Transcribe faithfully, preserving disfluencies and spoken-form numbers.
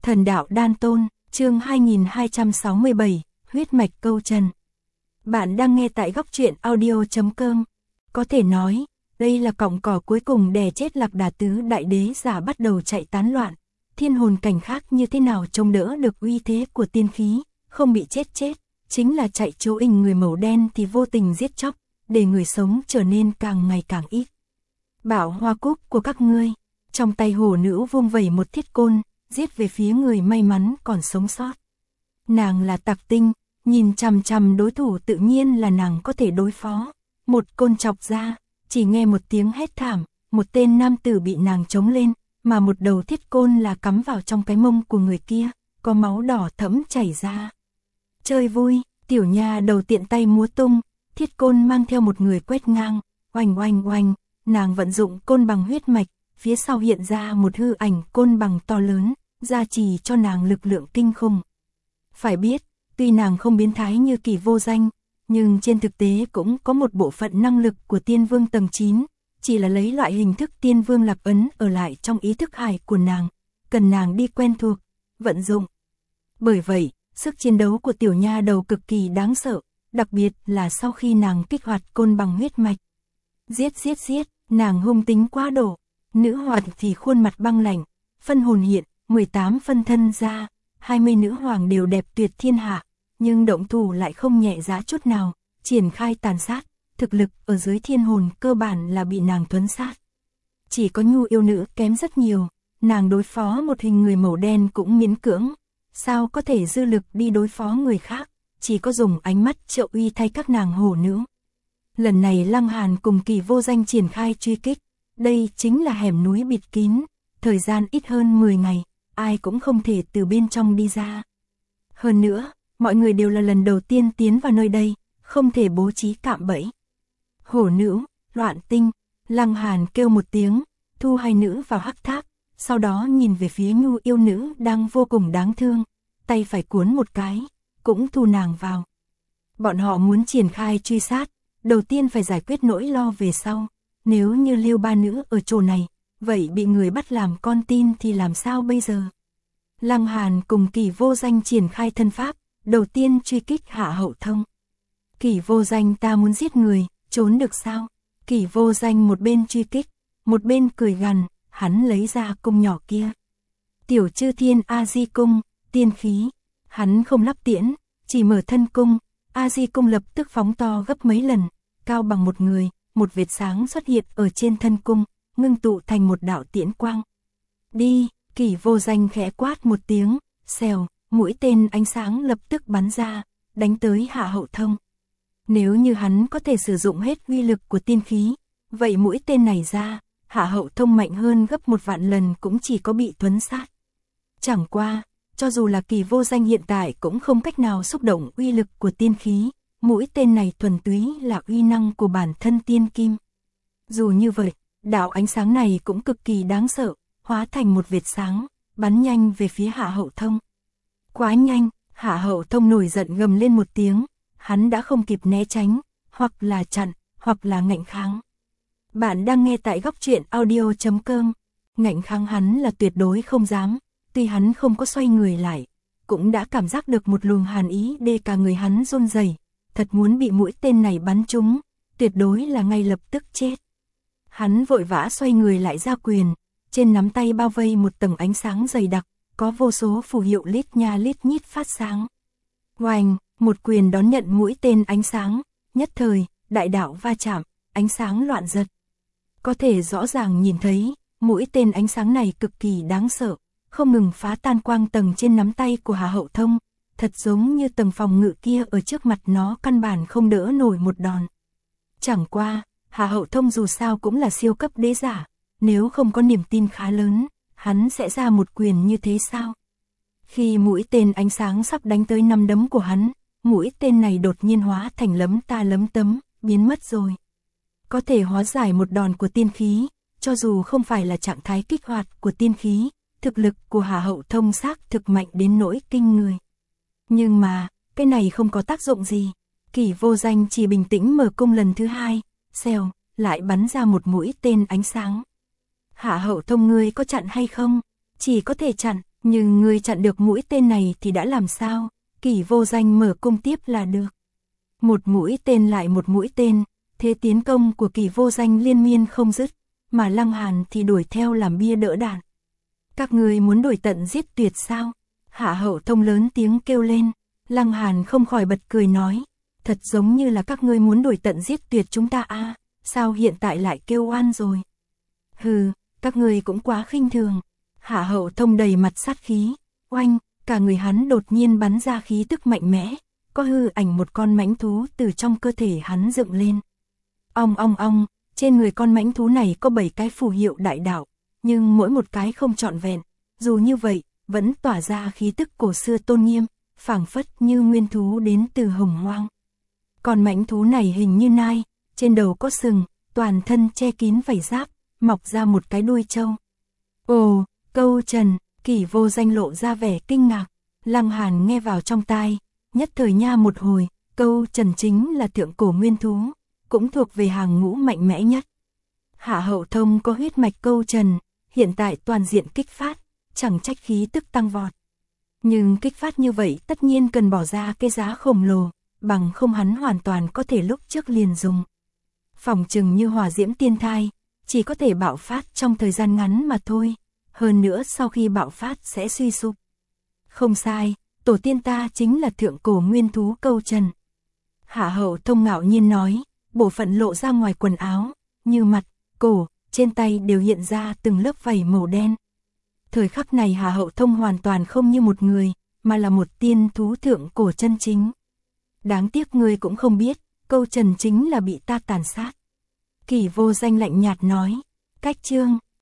Thần đạo đan tôn, chương hai nghìn hai trăm sáu mươi bảy, huyết mạch câu trần. Bạn đang nghe tại góc truyện audio chấm com. Có thể nói, đây là cọng cỏ cuối cùng đè chết Lạc Đà tứ đại đế giả bắt đầu chạy tán loạn. Thiên hồn cảnh khác như thế nào trông đỡ được uy thế của tiên khí, không bị chết chết, chính là chạy chỗ ình người màu đen thì vô tình giết chóc, để người sống trở nên càng ngày càng ít. Bảo hoa cúc của các ngươi, trong tay hổ nữ vung vẩy một thiết côn, giết về phía người may mắn còn sống sót. Nàng là tặc tinh, nhìn chằm chằm đối thủ tự nhiên là nàng có thể đối phó. Một côn chọc ra, chỉ nghe một tiếng hét thảm, một tên nam tử bị nàng chống lên, mà một đầu thiết côn là cắm vào trong cái mông của người kia, có máu đỏ thẫm chảy ra. Chơi vui, tiểu nha đầu tiện tay múa tung, thiết côn mang theo một người quét ngang, oanh oanh oanh, nàng vận dụng côn bằng huyết mạch, phía sau hiện ra một hư ảnh côn bằng to lớn, gia trì cho nàng lực lượng kinh khủng. Phải biết, tuy nàng không biến thái như Kỳ Vô Danh, nhưng trên thực tế cũng có một bộ phận năng lực của tiên vương tầng chín, chỉ là lấy loại hình thức tiên vương lạc ấn ở lại trong ý thức hải của nàng, cần nàng đi quen thuộc, vận dụng. Bởi vậy, sức chiến đấu của tiểu nha đầu cực kỳ đáng sợ, đặc biệt là sau khi nàng kích hoạt côn bằng huyết mạch. Giết giết giết, nàng hung tính quá độ, nữ hoàng thì khuôn mặt băng lạnh, phân hồn hiện, mười tám phân thân ra, hai mươi nữ hoàng đều đẹp tuyệt thiên hạ, nhưng động thủ lại không nhẹ giá chút nào, triển khai tàn sát, thực lực ở dưới thiên hồn cơ bản là bị nàng thuấn sát. Chỉ có nhu yêu nữ kém rất nhiều, nàng đối phó một hình người màu đen cũng miễn cưỡng, sao có thể dư lực đi đối phó người khác, chỉ có dùng ánh mắt trợ uy thay các nàng hổ nữ. Lần này Lăng Hàn cùng Kỳ Vô Danh triển khai truy kích, đây chính là hẻm núi bịt kín, thời gian ít hơn mười ngày, ai cũng không thể từ bên trong đi ra. Hơn nữa, mọi người đều là lần đầu tiên tiến vào nơi đây, không thể bố trí cạm bẫy. Hổ nữ, loạn tinh, Lăng Hàn kêu một tiếng, thu hai nữ vào hắc tháp, sau đó nhìn về phía nhu yêu nữ đang vô cùng đáng thương, tay phải cuốn một cái, cũng thu nàng vào. Bọn họ muốn triển khai truy sát, đầu tiên phải giải quyết nỗi lo về sau, nếu như lưu ba nữ ở chỗ này, vậy bị người bắt làm con tin thì làm sao bây giờ? Lăng Hàn cùng Kỳ Vô Danh triển khai thân pháp, đầu tiên truy kích Hạ Hậu Thông. Kỳ Vô Danh, ta muốn giết người, trốn được sao? Kỳ Vô Danh một bên truy kích, một bên cười gằn, hắn lấy ra cung nhỏ kia. Tiểu Chư Thiên A Di cung, tiên khí, hắn không lắp tiễn, chỉ mở thân cung, A Di cung lập tức phóng to gấp mấy lần, cao bằng một người, một vệt sáng xuất hiện ở trên thân cung, ngưng tụ thành một đạo tiễn quang. Đi, Kỳ Vô Danh khẽ quát một tiếng, xèo, mũi tên ánh sáng lập tức bắn ra, đánh tới Hạ Hậu Thông. Nếu như hắn có thể sử dụng hết uy lực của tiên khí, vậy mũi tên này ra, Hạ Hậu Thông mạnh hơn gấp một vạn lần cũng chỉ có bị thuấn sát. Chẳng qua, cho dù là Kỳ Vô Danh hiện tại cũng không cách nào xúc động uy lực của tiên khí, mũi tên này thuần túy là uy năng của bản thân tiên kim. Dù như vậy, đạo ánh sáng này cũng cực kỳ đáng sợ, hóa thành một vệt sáng, bắn nhanh về phía Hạ Hậu Thông. Quá nhanh, Hạ Hậu Thông nổi giận gầm lên một tiếng, hắn đã không kịp né tránh, hoặc là chặn, hoặc là ngạnh kháng. Bạn đang nghe tại góc truyện audio chấm com, ngạnh kháng hắn là tuyệt đối không dám, tuy hắn không có xoay người lại, cũng đã cảm giác được một luồng hàn ý đê cả người hắn run rẩy, thật muốn bị mũi tên này bắn trúng, tuyệt đối là ngay lập tức chết. Hắn vội vã xoay người lại ra quyền, trên nắm tay bao vây một tầng ánh sáng dày đặc, có vô số phù hiệu lít nha lít nhít phát sáng. Oanh, một quyền đón nhận mũi tên ánh sáng, nhất thời, đại đạo va chạm, ánh sáng loạn giật. Có thể rõ ràng nhìn thấy, mũi tên ánh sáng này cực kỳ đáng sợ, không ngừng phá tan quang tầng trên nắm tay của Hạ Hậu Thông, thật giống như tầng phòng ngự kia ở trước mặt nó căn bản không đỡ nổi một đòn. Chẳng qua, Hạ Hậu Thông dù sao cũng là siêu cấp đế giả, nếu không có niềm tin khá lớn, hắn sẽ ra một quyền như thế sao? Khi mũi tên ánh sáng sắp đánh tới nắm đấm của hắn, mũi tên này đột nhiên hóa thành lấm ta lấm tấm, biến mất rồi. Có thể hóa giải một đòn của tiên khí, cho dù không phải là trạng thái kích hoạt của tiên khí, thực lực của Hạ Hậu Thông xác thực mạnh đến nỗi kinh người. Nhưng mà, cái này không có tác dụng gì. Kỳ Vô Danh chỉ bình tĩnh mở cung lần thứ hai, xèo, lại bắn ra một mũi tên ánh sáng. Hạ Hậu Thông, ngươi có chặn hay không? Chỉ có thể chặn, Nhưng ngươi chặn được mũi tên này thì đã làm sao? Kỷ Vô Danh mở cung tiếp là được. Một mũi tên lại một mũi tên, thế tiến công của Kỷ Vô Danh liên miên không dứt, mà Lăng Hàn thì đuổi theo làm bia đỡ đạn. Các ngươi muốn đuổi tận giết tuyệt sao? Hạ Hậu Thông lớn tiếng kêu lên. Lăng Hàn không khỏi bật cười nói, thật giống như là các ngươi muốn đuổi tận giết tuyệt chúng ta a, à, sao hiện tại lại kêu oan rồi? Hừ, các ngươi cũng quá khinh thường. Hạ Hậu Thông đầy mặt sát khí, oanh, cả người hắn đột nhiên bắn ra khí tức mạnh mẽ, có hư ảnh một con mãnh thú từ trong cơ thể hắn dựng lên. Ong ong ong, trên người con mãnh thú này có bảy cái phù hiệu đại đạo, nhưng mỗi một cái không trọn vẹn, dù như vậy, vẫn tỏa ra khí tức cổ xưa tôn nghiêm, phảng phất như nguyên thú đến từ hồng hoang. Con mãnh thú này hình như nai, trên đầu có sừng, toàn thân che kín vảy giáp, mọc ra một cái đuôi trâu. Ồ, Câu Trần, Kỷ Vô Danh lộ ra vẻ kinh ngạc, Lăng Hàn nghe vào trong tai, nhất thời nha một hồi, Câu Trần chính là thượng cổ nguyên thú, cũng thuộc về hàng ngũ mạnh mẽ nhất. Hạ Hậu Thông có huyết mạch Câu Trần, hiện tại toàn diện kích phát, chẳng trách khí tức tăng vọt. Nhưng kích phát như vậy tất nhiên cần bỏ ra cái giá khổng lồ, bằng không hắn hoàn toàn có thể lúc trước liền dùng. Phỏng chừng như hỏa diễm tiên thai, chỉ có thể bạo phát trong thời gian ngắn mà thôi, hơn nữa sau khi bạo phát sẽ suy sụp. Không sai, tổ tiên ta chính là thượng cổ nguyên thú Câu Trần. Hạ Hậu Thông ngạo nhiên nói, bộ phận lộ ra ngoài quần áo, như mặt, cổ, trên tay đều hiện ra từng lớp vảy màu đen. Thời khắc này Hạ Hậu Thông hoàn toàn không như một người, mà là một tiên thú thượng cổ chân chính. Đáng tiếc ngươi cũng không biết, Câu Trần chính là bị ta tàn sát. Kỷ Vô Danh lạnh nhạt nói, cách chương.